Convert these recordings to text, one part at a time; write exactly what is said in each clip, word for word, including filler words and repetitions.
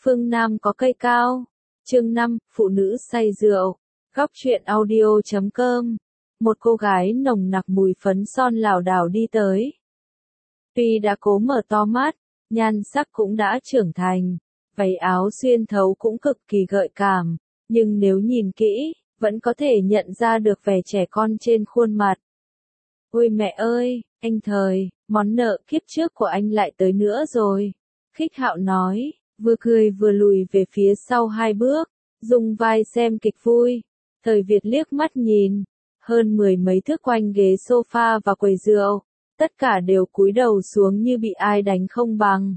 Phương Nam có cây cao. Chương năm, phụ nữ say rượu. Góc truyện audio chấm com. Một cô gái nồng nặc mùi phấn son lảo đảo đi tới. Tuy đã cố mở to mắt, nhan sắc cũng đã trưởng thành, váy áo xuyên thấu cũng cực kỳ gợi cảm, nhưng nếu nhìn kỹ, vẫn có thể nhận ra được vẻ trẻ con trên khuôn mặt. Ôi mẹ ơi, anh Thời, món nợ kiếp trước của anh lại tới nữa rồi. Khích Hạo nói, vừa cười vừa lùi về phía sau hai bước, dùng vai xem kịch vui. Thời Việt liếc mắt nhìn, hơn mười mấy thước quanh ghế sofa và quầy rượu, tất cả đều cúi đầu xuống như bị ai đánh không bằng.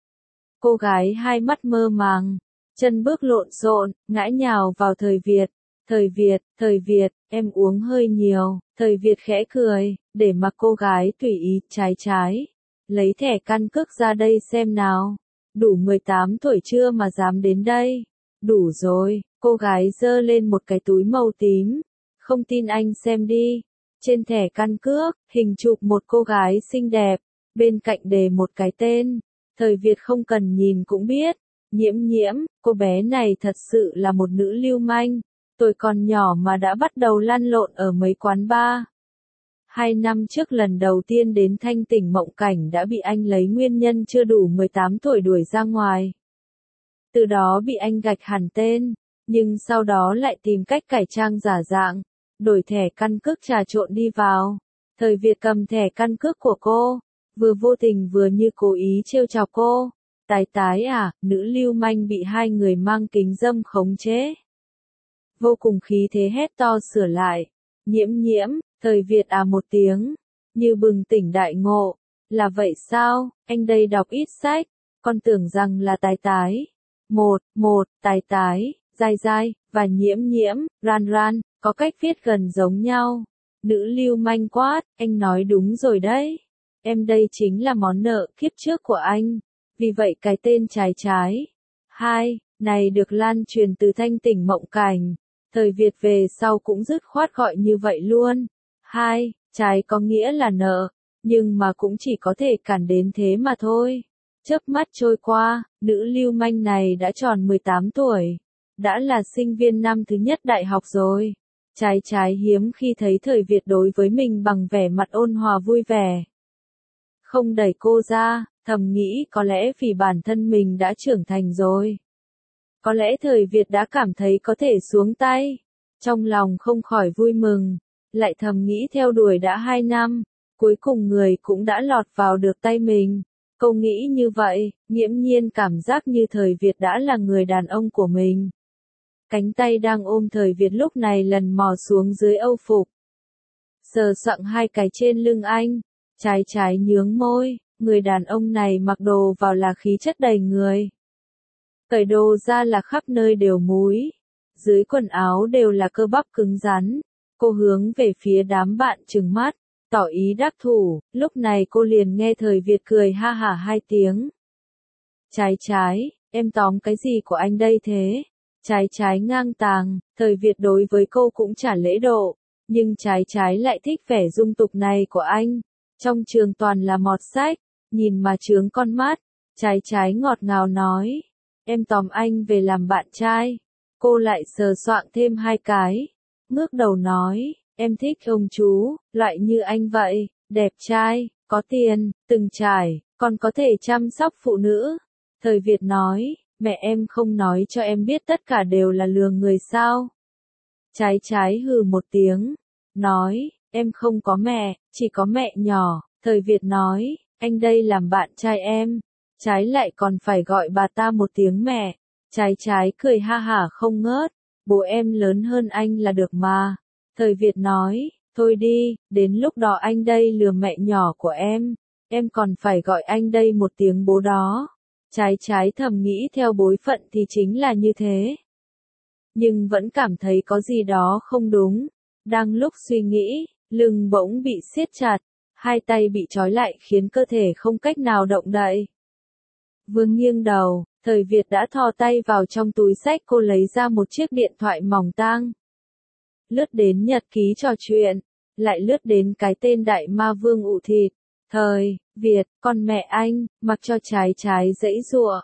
Cô gái hai mắt mơ màng, chân bước lộn xộn, ngã nhào vào Thời Việt. Thời Việt, Thời Việt, em uống hơi nhiều. Thời Việt khẽ cười, để mặc cô gái tùy ý trái trái. Lấy thẻ căn cước ra đây xem nào. Đủ mười tám tuổi chưa mà dám đến đây? Đủ rồi, cô gái giơ lên một cái túi màu tím. Không tin anh xem đi. Trên thẻ căn cước, hình chụp một cô gái xinh đẹp, bên cạnh đề một cái tên. Thời Việt không cần nhìn cũng biết. Nhiễm Nhiễm, cô bé này thật sự là một nữ lưu manh. Tôi còn nhỏ mà đã bắt đầu lăn lộn ở mấy quán bar. Hai năm trước lần đầu tiên đến Thanh Tỉnh Mộng Cảnh đã bị anh lấy nguyên nhân chưa đủ mười tám tuổi đuổi ra ngoài. Từ đó bị anh gạch hẳn tên, nhưng sau đó lại tìm cách cải trang giả dạng, đổi thẻ căn cước trà trộn đi vào. Thời Việt cầm thẻ căn cước của cô, vừa vô tình vừa như cố ý trêu chọc cô. Tái tái à, nữ lưu manh bị hai người mang kính râm khống chế. Vô cùng khí thế hét to sửa lại. Nhiễm Nhiễm, Thời Việt à một tiếng, như bừng tỉnh đại ngộ. Là vậy sao, anh đây đọc ít sách, con tưởng rằng là Tái tái. Một, một, Tái tái, dai dai, và Nhiễm Nhiễm, ran ran, có cách viết gần giống nhau. Nữ lưu manh quát, anh nói đúng rồi đấy. Em đây chính là món nợ kiếp trước của anh, vì vậy cái tên trái trái. Hai, này được lan truyền từ Thanh Tỉnh Mộng Cảnh. Thời Việt về sau cũng dứt khoát gọi như vậy luôn. Hai, trái có nghĩa là nợ, nhưng mà cũng chỉ có thể cản đến thế mà thôi. Chớp mắt trôi qua, nữ lưu manh này đã tròn mười tám tuổi, đã là sinh viên năm thứ nhất đại học rồi. Trái trái hiếm khi thấy Thời Việt đối với mình bằng vẻ mặt ôn hòa vui vẻ. Không đẩy cô ra, thầm nghĩ có lẽ vì bản thân mình đã trưởng thành rồi. Có lẽ Thời Việt đã cảm thấy có thể xuống tay. Trong lòng không khỏi vui mừng, lại thầm nghĩ theo đuổi đã hai năm, cuối cùng người cũng đã lọt vào được tay mình. Câu nghĩ như vậy, nghiễm nhiên cảm giác như Thời Việt đã là người đàn ông của mình. Cánh tay đang ôm Thời Việt lúc này lần mò xuống dưới âu phục. Sờ soạng hai cái trên lưng anh, trái trái nhướng môi, người đàn ông này mặc đồ vào là khí chất đầy người. Cởi đồ ra là khắp nơi đều múi, dưới quần áo đều là cơ bắp cứng rắn. Cô hướng về phía đám bạn trừng mắt, tỏ ý đắc thủ, lúc này cô liền nghe Thời Việt cười ha hả hai tiếng. Trái trái, em tóm cái gì của anh đây thế? Trái trái ngang tàng, Thời Việt đối với cô cũng trả lễ độ, nhưng trái trái lại thích vẻ dung tục này của anh. Trong trường toàn là mọt sách, nhìn mà chướng con mắt, trái trái ngọt ngào nói. Em tóm anh về làm bạn trai. Cô lại sờ soạng thêm hai cái, ngước đầu nói, em thích ông chú, loại như anh vậy, đẹp trai, có tiền, từng trải, còn có thể chăm sóc phụ nữ. Thời Việt nói, mẹ em không nói cho em biết tất cả đều là lừa người sao? Trái trái hừ một tiếng, nói, em không có mẹ, chỉ có mẹ nhỏ. Thời Việt nói, anh đây làm bạn trai em. Trái lại còn phải gọi bà ta một tiếng mẹ. Trái trái cười ha hả không ngớt, bố em lớn hơn anh là được mà. Thời Việt nói, thôi đi, đến lúc đó anh đây lừa mẹ nhỏ của em, em còn phải gọi anh đây một tiếng bố đó. Trái trái thầm nghĩ theo bối phận thì chính là như thế. Nhưng vẫn cảm thấy có gì đó không đúng. Đang lúc suy nghĩ, lưng bỗng bị siết chặt, hai tay bị trói lại khiến cơ thể không cách nào động đậy. Vương nghiêng đầu, Thời Việt đã thò tay vào trong túi xách cô lấy ra một chiếc điện thoại mỏng tang. Lướt đến nhật ký trò chuyện, lại lướt đến cái tên đại ma vương ụ thịt. Thời Việt, con mẹ anh, mặc cho trái trái dãy giụa.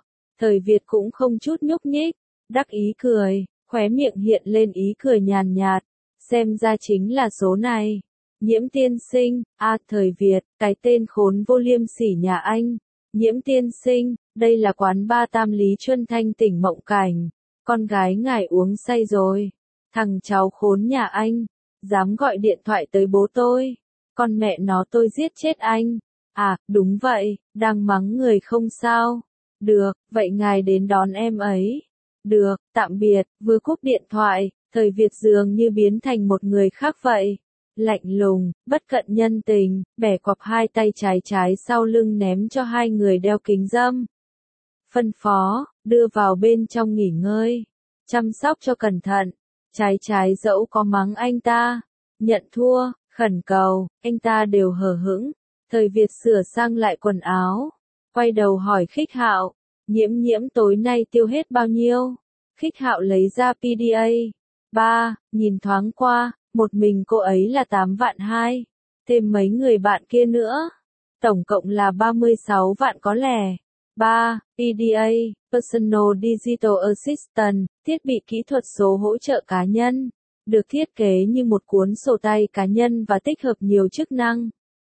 Thời Việt cũng không chút nhúc nhích, đắc ý cười, khóe miệng hiện lên ý cười nhàn nhạt, xem ra chính là số này. Nhiễm tiên sinh, a Thời Việt, cái tên khốn vô liêm sỉ nhà anh. Nhiễm tiên sinh, đây là quán ba Tam Lý Chuân Thanh tỉnh Mộng Cảnh, con gái ngài uống say rồi. Thằng cháu khốn nhà anh, dám gọi điện thoại tới bố tôi, con mẹ nó tôi giết chết anh. À, đúng vậy, đang mắng người không sao. Được, vậy ngài đến đón em ấy. Được, tạm biệt, vừa cúp điện thoại, Thời Việt dường như biến thành một người khác vậy. Lạnh lùng, bất cận nhân tình, bẻ quặp hai tay trái trái sau lưng ném cho hai người đeo kính râm. Phân phó, đưa vào bên trong nghỉ ngơi. Chăm sóc cho cẩn thận. Trái trái dẫu có mắng anh ta, nhận thua, khẩn cầu, anh ta đều hờ hững. Thời Việt sửa sang lại quần áo, quay đầu hỏi Khích Hạo, nhiễm nhiễm tối nay tiêu hết bao nhiêu? Khích Hạo lấy ra pê đê a. Ba, nhìn thoáng qua, một mình cô ấy là tám vạn hai, thêm mấy người bạn kia nữa. Tổng cộng là ba mươi sáu vạn có lẻ. Ba, pê đê a, Personal Digital Assistant, thiết bị kỹ thuật số hỗ trợ cá nhân, được thiết kế như một cuốn sổ tay cá nhân và tích hợp nhiều chức năng.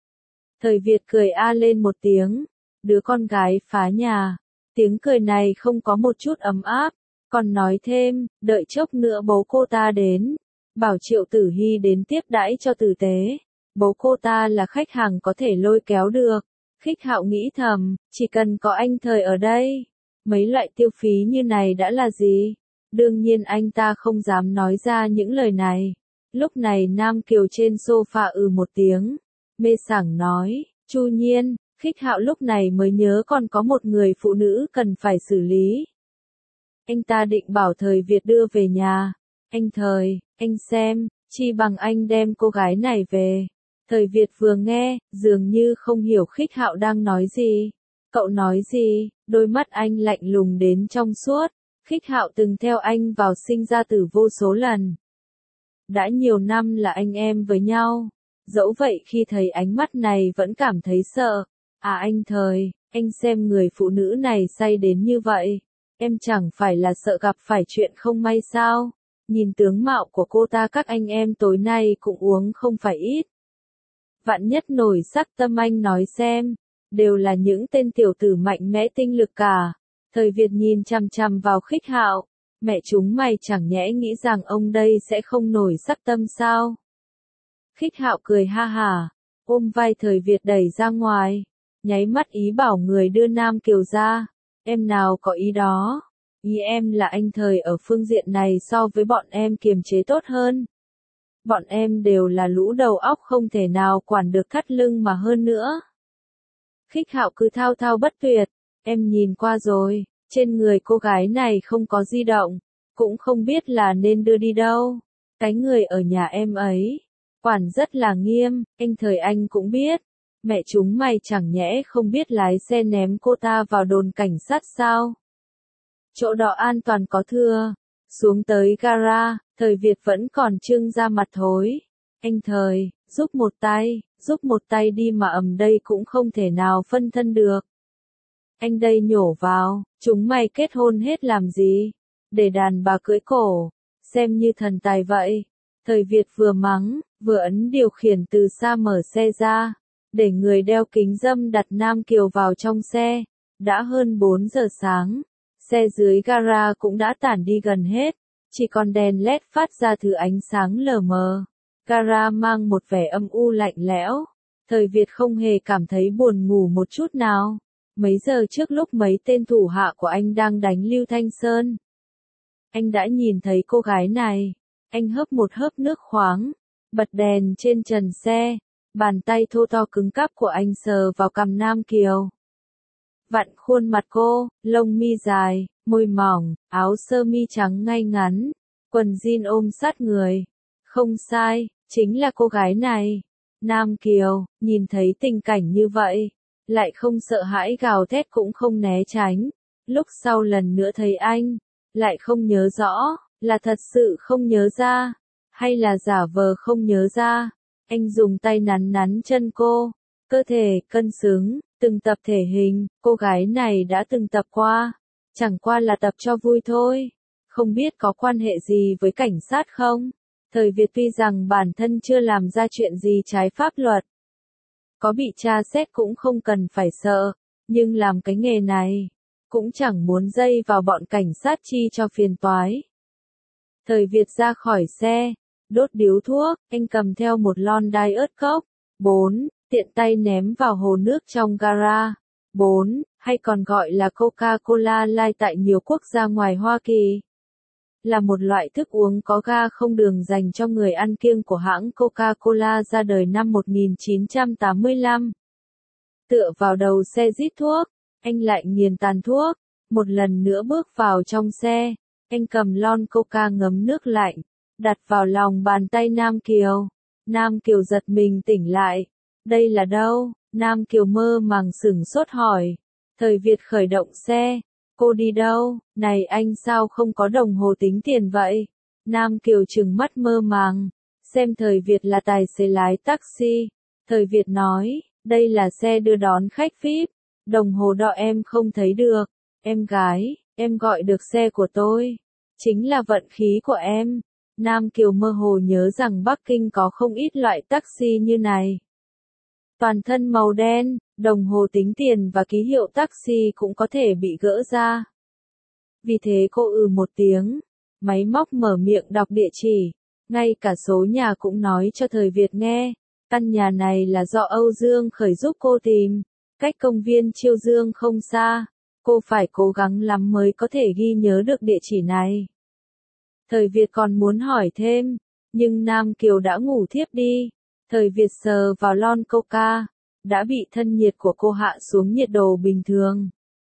Thời Việt cười a lên một tiếng, đứa con gái phá nhà. Tiếng cười này không có một chút ấm áp, còn nói thêm, đợi chốc nữa bố cô ta đến, bảo Triệu Tử Hy đến tiếp đãi cho tử tế. Bố cô ta là khách hàng có thể lôi kéo được. Khích Hạo nghĩ thầm, chỉ cần có anh Thời ở đây, mấy loại tiêu phí như này đã là gì? Đương nhiên anh ta không dám nói ra những lời này. Lúc này Nam Kiều trên sofa ừ một tiếng, mê sảng nói, Chu Nhiên. Khích Hạo lúc này mới nhớ còn có một người phụ nữ cần phải xử lý. Anh ta định bảo Thời Việt đưa về nhà. Anh Thời, anh xem, chi bằng anh đem cô gái này về. Thời Việt vừa nghe, dường như không hiểu Khích Hạo đang nói gì. Cậu nói gì? Đôi mắt anh lạnh lùng đến trong suốt. Khích Hạo từng theo anh vào sinh ra tử vô số lần. Đã nhiều năm là anh em với nhau. Dẫu vậy khi thấy ánh mắt này vẫn cảm thấy sợ. À anh Thời, anh xem người phụ nữ này say đến như vậy. Em chẳng phải là sợ gặp phải chuyện không may sao? Nhìn tướng mạo của cô ta các anh em tối nay cũng uống không phải ít. Vạn nhất nổi sắc tâm anh nói xem. Đều là những tên tiểu tử mạnh mẽ tinh lực cả. Thời Việt nhìn chằm chằm vào Khích Hạo. Mẹ chúng mày chẳng nhẽ nghĩ rằng ông đây sẽ không nổi sắc tâm sao? Khích Hạo cười ha hả, ôm vai Thời Việt đẩy ra ngoài. Nháy mắt ý bảo người đưa Nam Kiều ra. Em nào có ý đó. Ý em là anh Thời ở phương diện này so với bọn em kiềm chế tốt hơn. Bọn em đều là lũ đầu óc không thể nào quản được thắt lưng mà hơn nữa. Khích Hạo cứ thao thao bất tuyệt. Em nhìn qua rồi, trên người cô gái này không có di động, cũng không biết là nên đưa đi đâu. Cái người ở nhà em ấy, quản rất là nghiêm, anh Thời anh cũng biết. Mẹ chúng mày chẳng nhẽ không biết lái xe ném cô ta vào đồn cảnh sát sao? Chỗ đó an toàn có thưa. Xuống tới gara, Thời Việt vẫn còn trưng ra mặt thối. Anh Thời, giúp một tay, giúp một tay đi mà ầm đây cũng không thể nào phân thân được. Anh đây nhổ vào, chúng mày kết hôn hết làm gì? Để đàn bà cưỡi cổ, xem như thần tài vậy. Thời Việt vừa mắng, vừa ấn điều khiển từ xa mở xe ra. Để người đeo kính râm đặt Nam Kiều vào trong xe. Đã hơn bốn giờ sáng. Xe dưới gara cũng đã tản đi gần hết. Chỉ còn đèn led phát ra thứ ánh sáng lờ mờ. Gara mang một vẻ âm u lạnh lẽo. Thời Việt không hề cảm thấy buồn ngủ một chút nào. Mấy giờ trước lúc mấy tên thủ hạ của anh đang đánh Lưu Thanh Sơn. Anh đã nhìn thấy cô gái này. Anh hớp một hớp nước khoáng. Bật đèn trên trần xe. Bàn tay thô to cứng cáp của anh sờ vào cằm Nam Kiều. Vặn khuôn mặt cô, lông mi dài, môi mỏng, áo sơ mi trắng ngay ngắn, quần jean ôm sát người. Không sai, chính là cô gái này. Nam Kiều, nhìn thấy tình cảnh như vậy, lại không sợ hãi gào thét cũng không né tránh. Lúc sau lần nữa thấy anh, lại không nhớ rõ, là thật sự không nhớ ra, hay là giả vờ không nhớ ra. Anh dùng tay nắn nắn chân cô, cơ thể cân xứng, từng tập thể hình, cô gái này đã từng tập qua. Chẳng qua là tập cho vui thôi. Không biết có quan hệ gì với cảnh sát không? Thời Việt tuy rằng bản thân chưa làm ra chuyện gì trái pháp luật. Có bị tra xét cũng không cần phải sợ. Nhưng làm cái nghề này, cũng chẳng muốn dây vào bọn cảnh sát chi cho phiền toái. Thời Việt ra khỏi xe, đốt điếu thuốc, anh cầm theo một lon đai ớt cốc. bốn. Tiện tay ném vào hồ nước trong gara. bốn. Hay còn gọi là Coca-Cola Light tại nhiều quốc gia ngoài Hoa Kỳ. Là một loại thức uống có ga không đường dành cho người ăn kiêng của hãng Coca-Cola ra đời năm một nghìn chín trăm tám mươi lăm. Tựa vào đầu xe rít thuốc, anh lại nghiền tàn thuốc, một lần nữa bước vào trong xe, anh cầm lon Coca ngấm nước lạnh, đặt vào lòng bàn tay Nam Kiều. Nam Kiều giật mình tỉnh lại. Đây là đâu? Nam Kiều mơ màng sửng sốt hỏi. Thời Việt khởi động xe. Cô đi đâu? Này anh sao không có đồng hồ tính tiền vậy? Nam Kiều trừng mắt mơ màng, xem Thời Việt là tài xế lái taxi. Thời Việt nói, đây là xe đưa đón khách vi ai pi, đồng hồ đo em không thấy được. Em gái, em gọi được xe của tôi. Chính là vận khí của em. Nam Kiều mơ hồ nhớ rằng Bắc Kinh có không ít loại taxi như này. Toàn thân màu đen, đồng hồ tính tiền và ký hiệu taxi cũng có thể bị gỡ ra. Vì thế cô ừ một tiếng, máy móc mở miệng đọc địa chỉ, ngay cả số nhà cũng nói cho Thời Việt nghe. Căn nhà này là do Âu Dương Khởi giúp cô tìm, cách công viên Chiêu Dương không xa. Cô phải cố gắng lắm mới có thể ghi nhớ được địa chỉ này. Thời Việt còn muốn hỏi thêm, nhưng Nam Kiều đã ngủ thiếp đi. Thời Việt sờ vào lon Coca, đã bị thân nhiệt của cô hạ xuống nhiệt độ bình thường.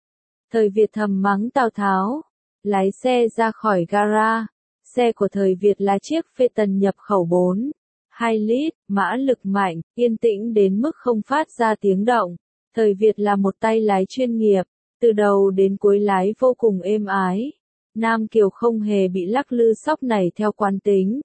Thời Việt thầm mắng Tào Tháo, lái xe ra khỏi gara. Xe của Thời Việt là chiếc Phaeton nhập khẩu bốn phẩy hai lít, mã lực mạnh, yên tĩnh đến mức không phát ra tiếng động. Thời Việt là một tay lái chuyên nghiệp, từ đầu đến cuối lái vô cùng êm ái. Nam Kiều không hề bị lắc lư sóc nảy theo quán tính.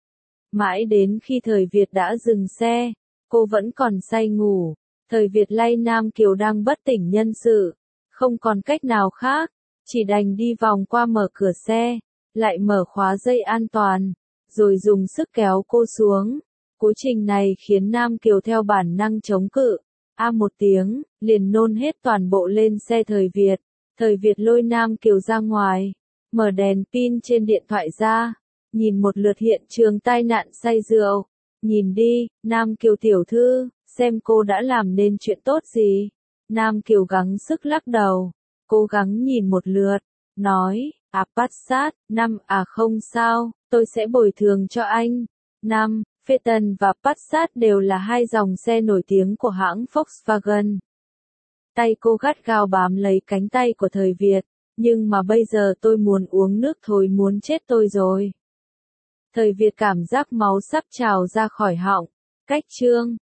Mãi đến khi Thời Việt đã dừng xe, cô vẫn còn say ngủ. Thời Việt lay Nam Kiều đang bất tỉnh nhân sự, không còn cách nào khác, chỉ đành đi vòng qua mở cửa xe, lại mở khóa dây an toàn, rồi dùng sức kéo cô xuống. Quá trình này khiến Nam Kiều theo bản năng chống cự, a một tiếng, liền nôn hết toàn bộ lên xe Thời Việt. Thời Việt lôi Nam Kiều ra ngoài, mở đèn pin trên điện thoại ra, nhìn một lượt hiện trường tai nạn say rượu. Nhìn đi, Nam Kiều tiểu thư, xem cô đã làm nên chuyện tốt gì. Nam Kiều gắng sức lắc đầu, cố gắng nhìn một lượt, nói, à Passat, năm à không sao, tôi sẽ bồi thường cho anh. Năm, Phaeton và Passat đều là hai dòng xe nổi tiếng của hãng Volkswagen. Tay cô gắt gao bám lấy cánh tay của Thời Việt, nhưng mà bây giờ tôi muốn uống nước thôi, muốn chết tôi rồi. Thời Việt cảm giác máu sắp trào ra khỏi họng. Cách chương